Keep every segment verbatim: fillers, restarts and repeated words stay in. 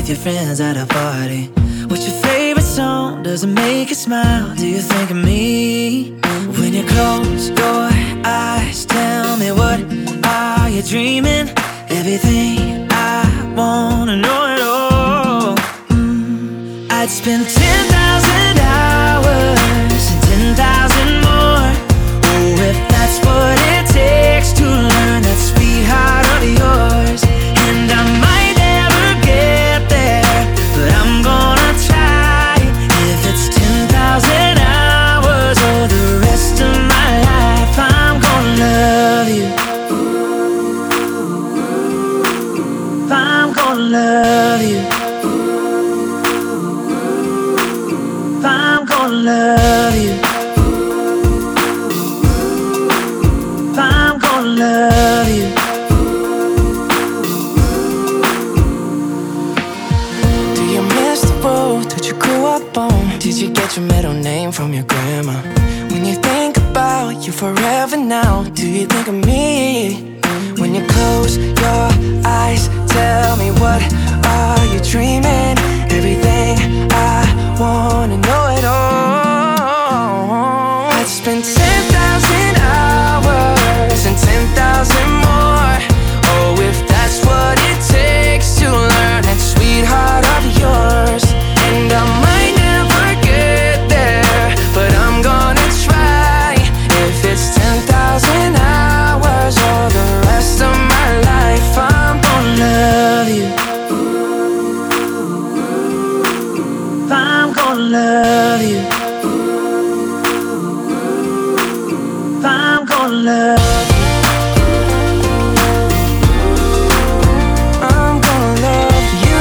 with your friends at a party. What's your favorite song? Does it make you smile? Do you think of me? When you close your eyes, tell me, what are you dreaming? Everything I wanna know it all. mm, I'd spend ten thousand hours and ten thousand more. Oh, if that's what it takes to learn that sweetheart of yours. And I might never get there, but I'm gonna try. If it's ten thousand hours or the rest of my life, I'm gonna love you. I'm gonna love you. I'm gonna love you. I'm gonna love you. Do you miss the road that you grew up on? Did you get your middle name from your grandma? When you think about you forever now, do you think of me? When you close your eyes, tell me, what are you dreaming? Everything I wanna know it all. I'd spend ten thousand hours and ten thousand more. Oh, if that's what it takes to learn that sweetheart of yours. And I might never get there, but I'm gonna try. If it's ten thousand hours or the rest of my life, I'm gonna love you. I'm gonna love you. I'm gonna love you. I'm gonna love you.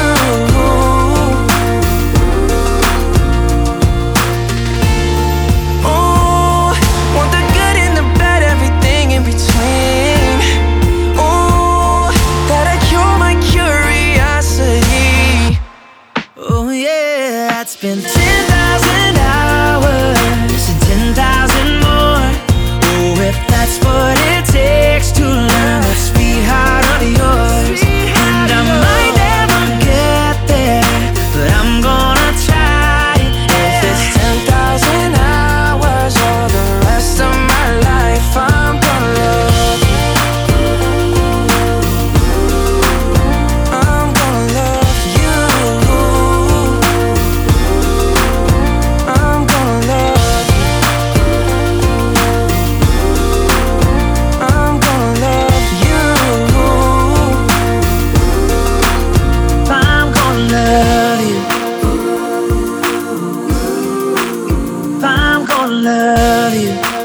Oh, want the good and the bad, everything in between. Oh, gotta cure my curiosity. Oh yeah, I'd spend ten thousand hours and ten thousand more. Oh, if that's what it takes to learn that sweetheart of yours. And I might never get there, but I'm gonna try. If it's ten thousand hours or the rest of my life, I'm gonna love you. I'm gonna love you. I'm gonna love you. I'm gonna love you. I'm gonna love you. I'm gonna love you.